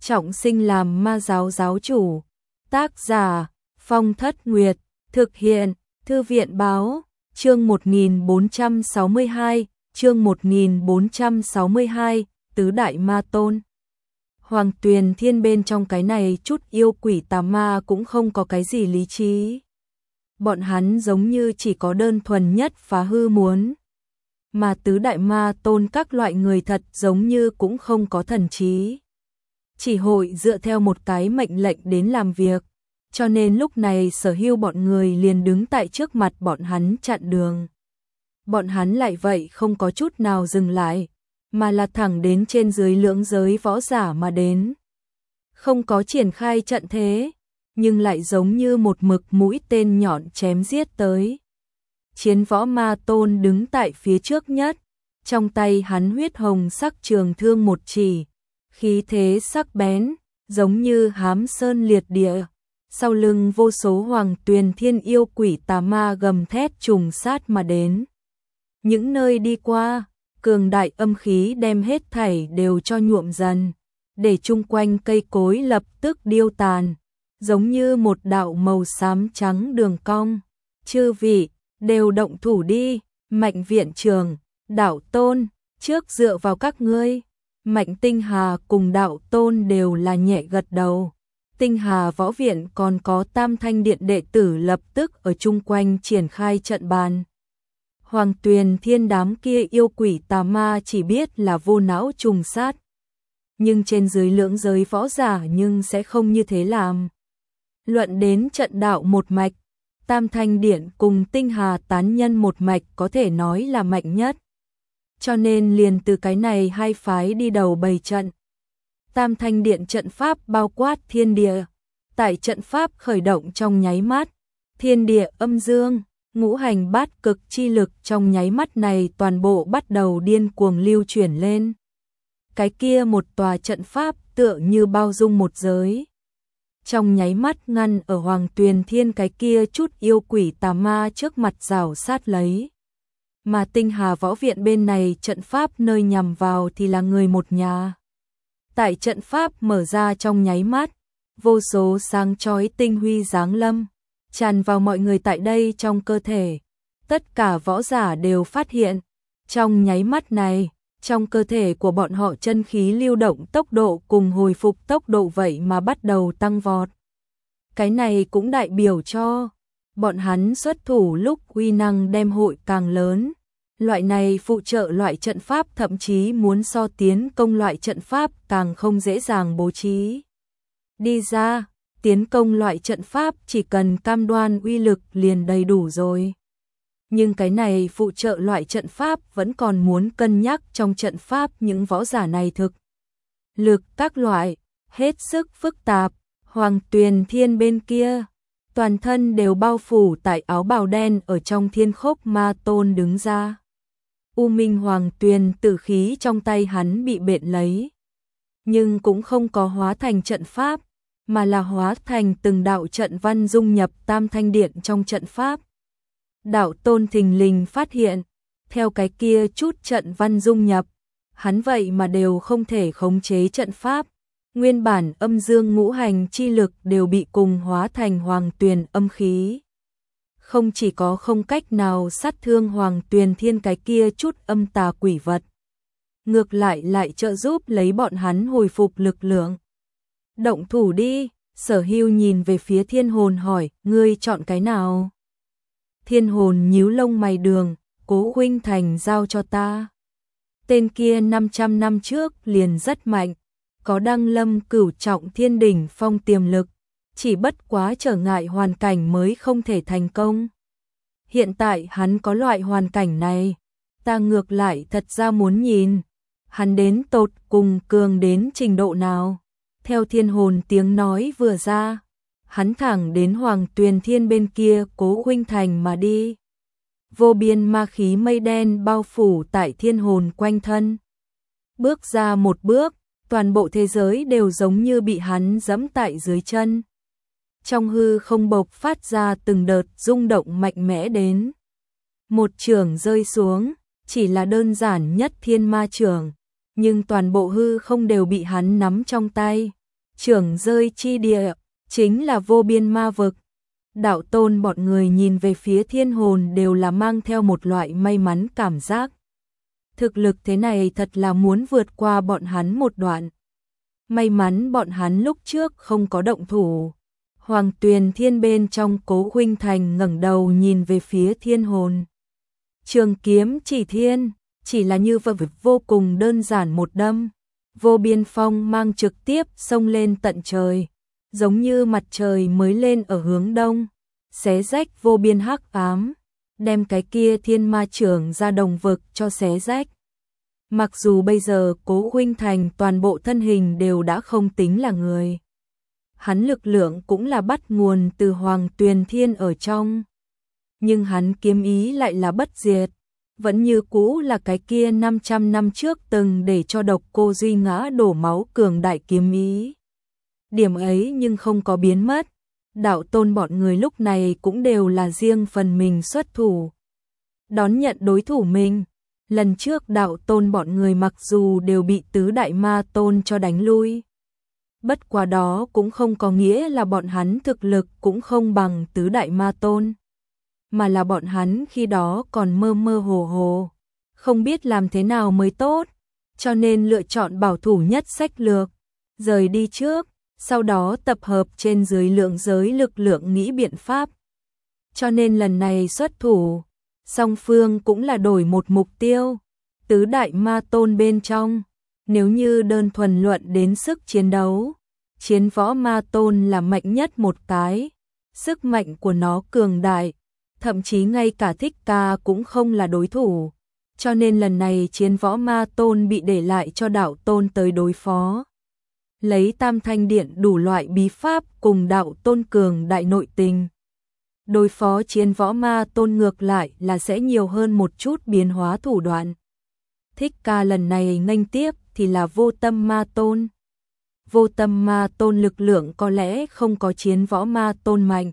trọng sinh làm ma giáo giáo chủ. Tác giả Phong Thất Nguyệt. Thực hiện Thư viện Báo. Chương 1462. Chương 1462. Tứ Đại Ma Tôn. Hoàng Tuyền Thiên bên trong cái này chút yêu quỷ tà ma cũng không có cái gì lý trí. Bọn hắn giống như chỉ có đơn thuần nhất phá hư muốn. Mà tứ đại ma tôn các loại người thật giống như cũng không có thần trí. Chỉ hội dựa theo một cái mệnh lệnh đến làm việc. Cho nên lúc này Sở Hưu bọn người liền đứng tại trước mặt bọn hắn chặn đường. Bọn hắn lại vậy không có chút nào dừng lại, mà là thẳng đến trên dưới lưỡng giới võ giả mà đến. Không có triển khai trận thế, nhưng lại giống như một mực mũi tên nhọn chém giết tới. Chiến võ ma tôn đứng tại phía trước nhất, trong tay hắn huyết hồng sắc trường thương một chỉ, khí thế sắc bén, giống như hám sơn liệt địa. Sau lưng vô số Hoàng Tuyền Thiên yêu quỷ tà ma gầm thét trùng sát mà đến. Những nơi đi qua, cường đại âm khí đem hết thảy đều cho nhuộm dần, để chung quanh cây cối lập tức điêu tàn, giống như một đạo màu xám trắng đường cong. Chư vị, đều động thủ đi. Mạnh viện trưởng, đạo tôn, trước dựa vào các ngươi. Mạnh Tinh Hà cùng đạo tôn đều là nhẹ gật đầu. Tinh Hà võ viện còn có Tam Thanh điện đệ tử lập tức ở chung quanh triển khai trận bàn. Hoàng Tuyền Thiên đám kia yêu quỷ tà ma chỉ biết là vô não trùng sát. Nhưng trên dưới lưỡng giới võ giả nhưng sẽ không như thế làm. Luận đến trận đạo một mạch, Tam Thanh điện cùng Tinh Hà tán nhân một mạch có thể nói là mạnh nhất. Cho nên liền từ cái này hai phái đi đầu bày trận. Tam Thanh điện trận pháp bao quát thiên địa. Tại trận pháp khởi động trong nháy mắt, thiên địa âm dương, ngũ hành bát cực chi lực trong nháy mắt này toàn bộ bắt đầu điên cuồng lưu chuyển lên. Cái kia một tòa trận pháp tựa như bao dung một giới. Trong nháy mắt ngăn ở Hoàng Tuyền Thiên cái kia chút yêu quỷ tà ma trước mặt rào sát lấy. Mà Tinh Hà võ viện bên này trận pháp nơi nhằm vào thì là người một nhà. Tại trận pháp mở ra trong nháy mắt, vô số sáng chói tinh huy giáng lâm, tràn vào mọi người tại đây trong cơ thể. Tất cả võ giả đều phát hiện, trong nháy mắt này, trong cơ thể của bọn họ chân khí lưu động tốc độ cùng hồi phục tốc độ vậy mà bắt đầu tăng vọt. Cái này cũng đại biểu cho bọn hắn xuất thủ lúc uy năng đem hội càng lớn. Loại này phụ trợ loại trận pháp thậm chí muốn so tiến công loại trận pháp càng không dễ dàng bố trí. Đi ra, tiến công loại trận pháp chỉ cần cam đoan uy lực liền đầy đủ rồi. Nhưng cái này phụ trợ loại trận pháp vẫn còn muốn cân nhắc trong trận pháp những võ giả này thực lực các loại, hết sức phức tạp. Hoàng Tuyền Thiên bên kia, toàn thân đều bao phủ tại áo bào đen ở trong thiên khốc ma tôn đứng ra. U Minh Hoàng Tuyền tử khí trong tay hắn bị bện lấy, nhưng cũng không có hóa thành trận pháp, mà là hóa thành từng đạo trận văn dung nhập Tam Thanh điện trong trận pháp. Đạo tôn thình lình phát hiện, theo cái kia chút trận văn dung nhập, hắn vậy mà đều không thể khống chế trận pháp. Nguyên bản âm dương ngũ hành chi lực đều bị cùng hóa thành Hoàng Tuyền âm khí. Không chỉ có không cách nào sát thương Hoàng Tuyền Thiên cái kia chút âm tà quỷ vật, ngược lại trợ giúp lấy bọn hắn hồi phục lực lượng. Động thủ đi. Sở Hưu nhìn về phía Thiên Hồn hỏi, ngươi chọn cái nào? Thiên Hồn nhíu lông mày đường, Cố huynh thành giao cho ta. Tên kia 500 năm trước liền rất mạnh, có đăng lâm cửu trọng thiên đỉnh phong tiềm lực, chỉ bất quá trở ngại hoàn cảnh mới không thể thành công. Hiện tại hắn có loại hoàn cảnh này, ta ngược lại thật ra muốn nhìn, hắn đến tột cùng cường đến trình độ nào. Theo Thiên Hồn tiếng nói vừa ra, hắn thẳng đến Hoàng Tuyền Thiên bên kia Cố huynh thành mà đi. Vô biên ma khí mây đen bao phủ tại Thiên Hồn quanh thân. Bước ra một bước, toàn bộ thế giới đều giống như bị hắn giẫm tại dưới chân. Trong hư không bộc phát ra từng đợt rung động mạnh mẽ đến. Một chưởng rơi xuống, chỉ là đơn giản nhất thiên ma chưởng, nhưng toàn bộ hư không đều bị hắn nắm trong tay. trưởng rơi chi địa, chính là vô biên ma vực. Đạo tôn bọn người nhìn về phía thiên hồn đều là mang theo một loại may mắn cảm giác. Thực lực thế này thật là muốn vượt qua bọn hắn một đoạn. May mắn bọn hắn lúc trước không có động thủ. Hoàng Tuyền Thiên bên trong Cố Khuynh Thành ngẩng đầu nhìn về phía thiên hồn. Trường kiếm chỉ thiên, chỉ là như vậy vô cùng đơn giản một đâm. Vô biên phong mang trực tiếp xông lên tận trời, giống như mặt trời mới lên ở hướng đông, xé rách vô biên hắc ám, đem cái kia thiên ma trưởng ra đồng vực cho xé rách. Mặc dù bây giờ Cố Khuynh Thành toàn bộ thân hình đều đã không tính là người. Hắn lực lượng cũng là bắt nguồn từ Hoàng Tuyền Thiên ở trong. Nhưng hắn kiếm ý lại là bất diệt, vẫn như cũ là cái kia 500 năm trước từng để cho Độc Cô Duy ngã đổ máu cường đại kiếm ý. Điểm ấy nhưng không có biến mất. Đạo tôn bọn người lúc này cũng đều là riêng phần mình xuất thủ, đón nhận đối thủ mình. Lần trước đạo tôn bọn người mặc dù đều bị tứ đại ma tôn cho đánh lui, bất quá đó cũng không có nghĩa là bọn hắn thực lực cũng không bằng tứ đại ma tôn, mà là bọn hắn khi đó còn mơ mơ hồ hồ, không biết làm thế nào mới tốt, cho nên lựa chọn bảo thủ nhất sách lược, rời đi trước, sau đó tập hợp trên dưới lượng giới lực lượng nghĩ biện pháp. Cho nên lần này xuất thủ, song phương cũng là đổi một mục tiêu, tứ đại ma tôn bên trong, nếu như đơn thuần luận đến sức chiến đấu, Chiến Võ Ma Tôn là mạnh nhất một cái, sức mạnh của nó cường đại, thậm chí ngay cả Thích Ca cũng không là đối thủ, cho nên lần này Chiến Võ Ma Tôn bị để lại cho đạo tôn tới đối phó. Lấy Tam Thanh Điện đủ loại bí pháp cùng đạo tôn cường đại nội tình. Đối phó Chiến Võ Ma Tôn ngược lại là sẽ nhiều hơn một chút biến hóa thủ đoạn. Thích Ca lần này nghênh tiếp thì là Vô Tâm Ma Tôn. Vô Tâm Ma Tôn lực lượng có lẽ không có Chiến Võ Ma Tôn mạnh.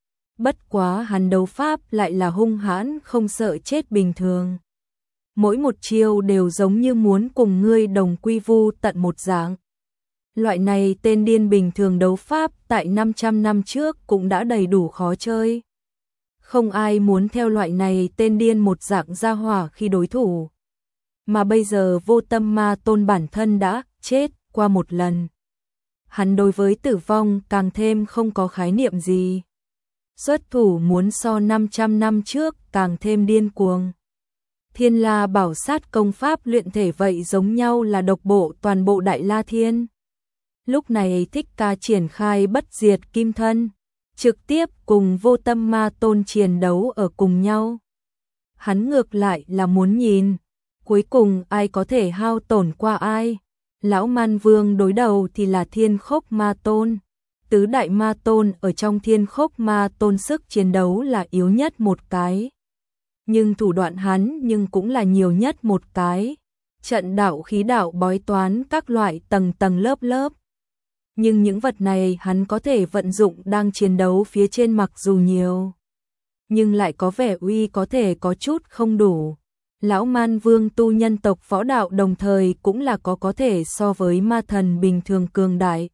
Bất quá hắn đấu pháp lại là hung hãn không sợ chết bình thường. Mỗi một chiêu đều giống như muốn cùng ngươi đồng quy vu tận một dạng. Loại này tên điên bình thường đấu pháp tại 500 năm trước cũng đã đầy đủ khó chơi. Không ai muốn theo loại này tên điên một dạng ra hỏa khi đối thủ. Mà bây giờ Vô Tâm Ma Tôn bản thân đã chết qua một lần. Hắn đối với tử vong càng thêm không có khái niệm gì. Xuất thủ muốn so 500 năm trước càng thêm điên cuồng. Thiên La Bảo Sát công pháp luyện thể vậy giống nhau là độc bộ toàn bộ Đại La Thiên. Lúc này Thích Ca triển khai bất diệt kim thân, trực tiếp cùng Vô Tâm Ma Tôn chiến đấu ở cùng nhau. Hắn ngược lại là muốn nhìn, cuối cùng ai có thể hao tổn qua ai. Lão Man Vương đối đầu thì là Thiên Khốc Ma Tôn. Tứ đại ma tôn ở trong Thiên Khốc Ma Tôn sức chiến đấu là yếu nhất một cái. Nhưng thủ đoạn hắn nhưng cũng là nhiều nhất một cái. Trận đạo khí đạo bói toán các loại tầng tầng lớp lớp. Nhưng những vật này hắn có thể vận dụng đang chiến đấu phía trên mặc dù nhiều. Nhưng lại có vẻ uy có thể có chút không đủ. Lão Man Vương tu nhân tộc võ đạo đồng thời cũng là có thể so với ma thần bình thường cường đại.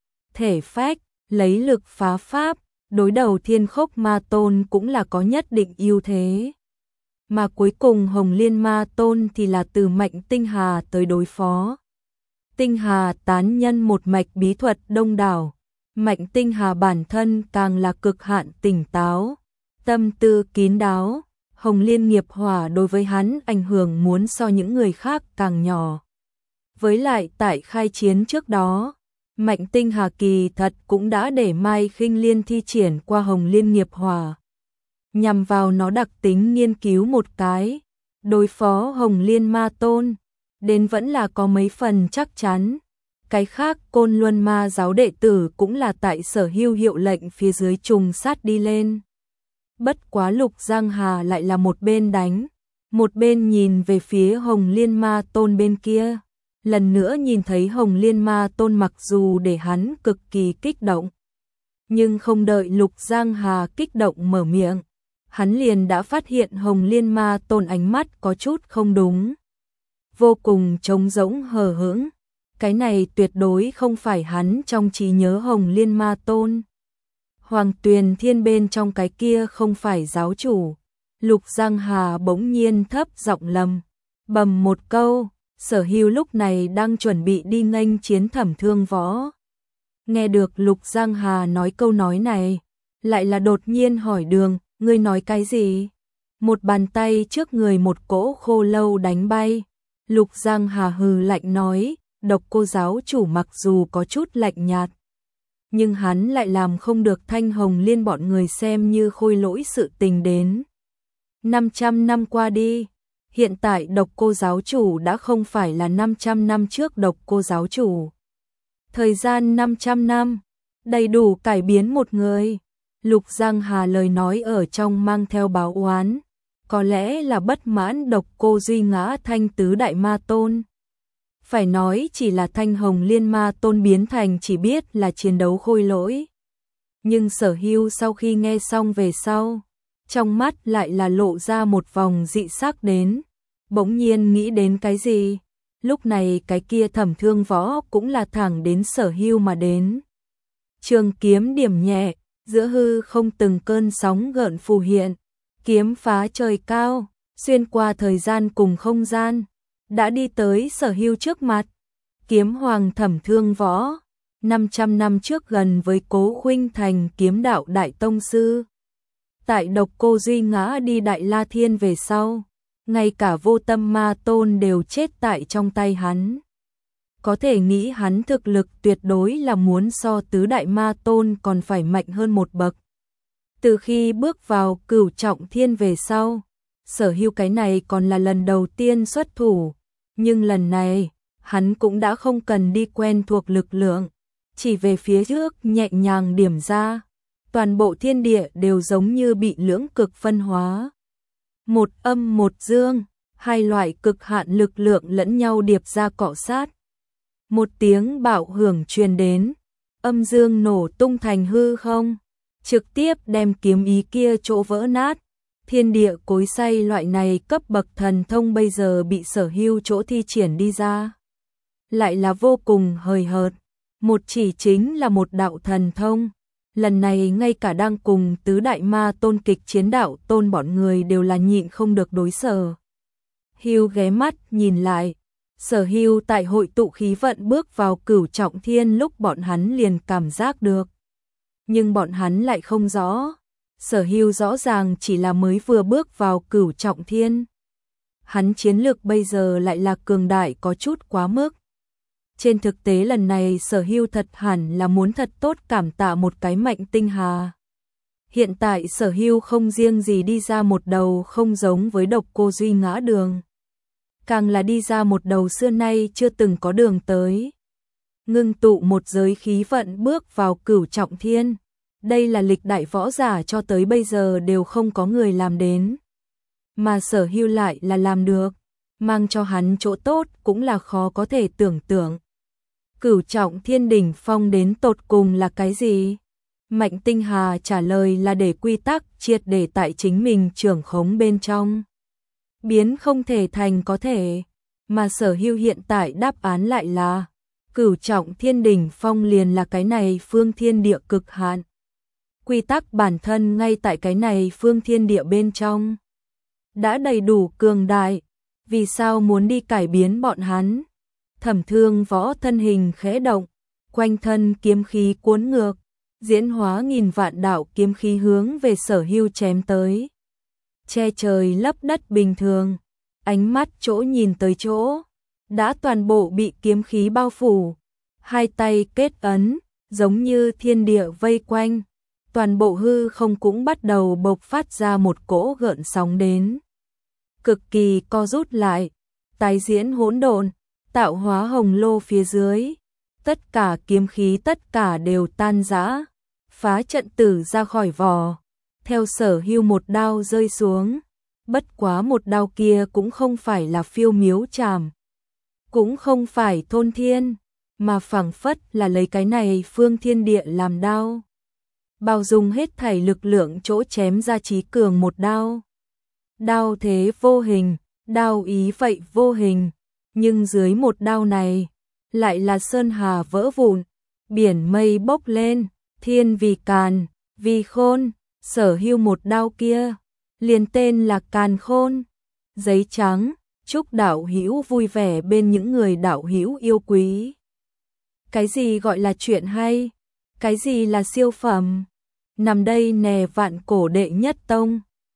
Thể phách, lấy lực phá pháp, đối đầu Thiên Khốc Ma Tôn cũng là có nhất định ưu thế. Mà cuối cùng Hồng Liên Ma Tôn thì là từ Mạnh Tinh Hà tới đối phó. Tinh Hà tán nhân một mạch bí thuật đông đảo, Mạnh Tinh Hà bản thân càng là cực hạn tỉnh táo, tâm tư kín đáo, Hồng Liên nghiệp hỏa đối với hắn ảnh hưởng muốn so những người khác càng nhỏ. Với lại tại khai chiến trước đó, Mạnh Tinh Hà kỳ thật cũng đã để Mai Khinh Liên thi triển qua Hồng Liên nghiệp hỏa, nhằm vào nó đặc tính nghiên cứu một cái, đối phó Hồng Liên Ma Tôn, đến vẫn là có mấy phần chắc chắn. Cái khác Côn Luân Ma giáo đệ tử cũng là tại Sở Hưu hiệu lệnh phía dưới trùng sát đi lên. Bất quá Lục Giang Hà lại là một bên đánh, một bên nhìn về phía Hồng Liên Ma Tôn bên kia. Lần nữa nhìn thấy Hồng Liên Ma Tôn mặc dù để hắn cực kỳ kích động, nhưng không đợi Lục Giang Hà kích động mở miệng, hắn liền đã phát hiện Hồng Liên Ma Tôn ánh mắt có chút không đúng. Vô cùng trống rỗng hờ hững, Cái này tuyệt đối không phải hắn trong trí nhớ Hồng Liên Ma Tôn. Hoàng Tuyền Thiên bên trong cái kia không phải giáo chủ. Lục Giang Hà bỗng nhiên thấp giọng lầm bầm một câu. Sở Hưu lúc này đang chuẩn bị đi nghênh chiến Thẩm Thương Võ. Nghe được Lục Giang Hà nói câu nói này, lại là đột nhiên hỏi Đường, ngươi nói cái gì? Một bàn tay trước người một cỗ khô lâu đánh bay. Lục Giang Hà hừ lạnh nói, Độc Cô giáo chủ mặc dù có chút lạnh nhạt, nhưng hắn lại làm không được Thanh Hồng Liên bọn người xem như khôi lỗi sự tình đến. 500 năm qua đi, hiện tại Độc Cô giáo chủ đã không phải là 500 năm trước Độc Cô giáo chủ. Thời gian 500 năm, đầy đủ cải biến một người. Lục Giang Hà lời nói ở trong mang theo báo oán, có lẽ là bất mãn Độc Cô duy ngã Thanh tứ đại ma tôn. Phải nói chỉ là Thanh Hồng Liên ma tôn biến thành chỉ biết là chiến đấu khôi lỗi. Nhưng Sở Hưu sau khi nghe xong về sau, trong mắt lại là lộ ra một vòng dị sắc đến, bỗng nhiên nghĩ đến cái gì. Lúc này cái kia Thẩm Thương Võ cũng là thẳng đến Sở Hưu mà đến. Trường kiếm điểm nhẹ, giữa hư không từng cơn sóng gợn phù hiện, kiếm phá trời cao, xuyên qua thời gian cùng không gian, đã đi tới Sở Hưu trước mặt. Kiếm hoàng Thẩm Thương Võ, 500 năm trước gần với Cố Khuynh Thành kiếm đạo đại tông sư. Tại Độc Cô duy ngã đi Đại La Thiên về sau, ngay cả Vô Tâm Ma Tôn đều chết tại trong tay hắn. Có thể nghĩ hắn thực lực tuyệt đối là muốn so tứ đại ma tôn còn phải mạnh hơn một bậc. Từ khi bước vào Cửu Trọng Thiên về sau, Sở Hưu cái này còn là lần đầu tiên xuất thủ, nhưng lần này, hắn cũng đã không cần đi quen thuộc lực lượng, chỉ về phía trước nhẹ nhàng điểm ra, toàn bộ thiên địa đều giống như bị lưỡng cực phân hóa. Một âm một dương, hai loại cực hạn lực lượng lẫn nhau điệp ra cọ sát. Một tiếng bạo hưởng truyền đến, âm dương nổ tung thành hư không, trực tiếp đem kiếm ý kia chỗ vỡ nát. Thiên địa cối xay loại này cấp bậc thần thông bây giờ bị Sở Hưu chỗ thi triển đi ra, lại là vô cùng hời hợt, một chỉ chính là một đạo thần thông. Lần này ngay cả đang cùng tứ đại ma tôn kịch chiến đạo tôn bọn người đều là nhịn không được đối Sở Hưu ghé mắt nhìn lại. Sở Hưu tại hội tụ khí vận bước vào Cửu Trọng Thiên lúc bọn hắn liền cảm giác được. Nhưng bọn hắn lại không rõ. Sở Hưu rõ ràng chỉ là mới vừa bước vào Cửu Trọng Thiên. Hắn chiến lược bây giờ lại là cường đại có chút quá mức. Trên thực tế lần này Sở Hưu thật hẳn là muốn thật tốt cảm tạ một cái Mạnh Tinh Hà. Hiện tại Sở Hưu không riêng gì đi ra một đầu không giống với Độc Cô duy ngã đường, càng là đi ra một đầu xưa nay chưa từng có đường tới. Ngưng tụ một giới khí vận bước vào Cửu Trọng Thiên. Đây là lịch đại võ giả cho tới bây giờ đều không có người làm đến. Mà Sở Hưu lại là làm được, mang cho hắn chỗ tốt cũng là khó có thể tưởng tượng. Cửu Trọng Thiên đỉnh phong đến tột cùng là cái gì? Mạnh Tinh Hà trả lời là để quy tắc triệt để tại chính mình trưởng khống bên trong, biến không thể thành có thể. Mà Sở Hưu hiện tại đáp án lại là Cửu Trọng Thiên đỉnh phong liền là cái này phương thiên địa cực hạn. Quy tắc bản thân ngay tại cái này phương thiên địa bên trong đã đầy đủ cường đại, vì sao muốn đi cải biến bọn hắn? Thẩm Thương Võ thân hình khẽ động, quanh thân kiếm khí cuốn ngược, diễn hóa nghìn vạn đạo kiếm khí hướng về Sở Hưu chém tới. Che trời lấp đất bình thường, ánh mắt chỗ nhìn tới chỗ, đã toàn bộ bị kiếm khí bao phủ. Hai tay kết ấn, giống như thiên địa vây quanh, toàn bộ hư không cũng bắt đầu bộc phát ra một cỗ gợn sóng đến. Cực kỳ co rút lại, tái diễn hỗn độn, tạo hóa hồng lô phía dưới. Tất cả kiếm khí tất cả đều tan rã, phá trận tử ra khỏi vỏ. Theo Sở Hưu một đao rơi xuống, bất quá một đao kia cũng không phải là phiêu miếu trảm, cũng không phải thôn thiên, mà phảng phất là lấy cái này phương thiên địa làm đao, bao dung hết thảy lực lượng chỗ chém ra chí cường một đao. Đao thế vô hình, đao ý vậy vô hình, nhưng dưới một đao này, lại là sơn hà vỡ vụn, biển mây bốc lên, thiên vì càn, vì khôn, sở hưu một đao kia, liền tên là Càn Khôn. Giấy trắng, chúc đạo hữu vui vẻ bên những người đạo hữu yêu quý. Cái gì gọi là chuyện hay? Cái gì là siêu phẩm? Nằm đây nè vạn cổ đệ nhất tông.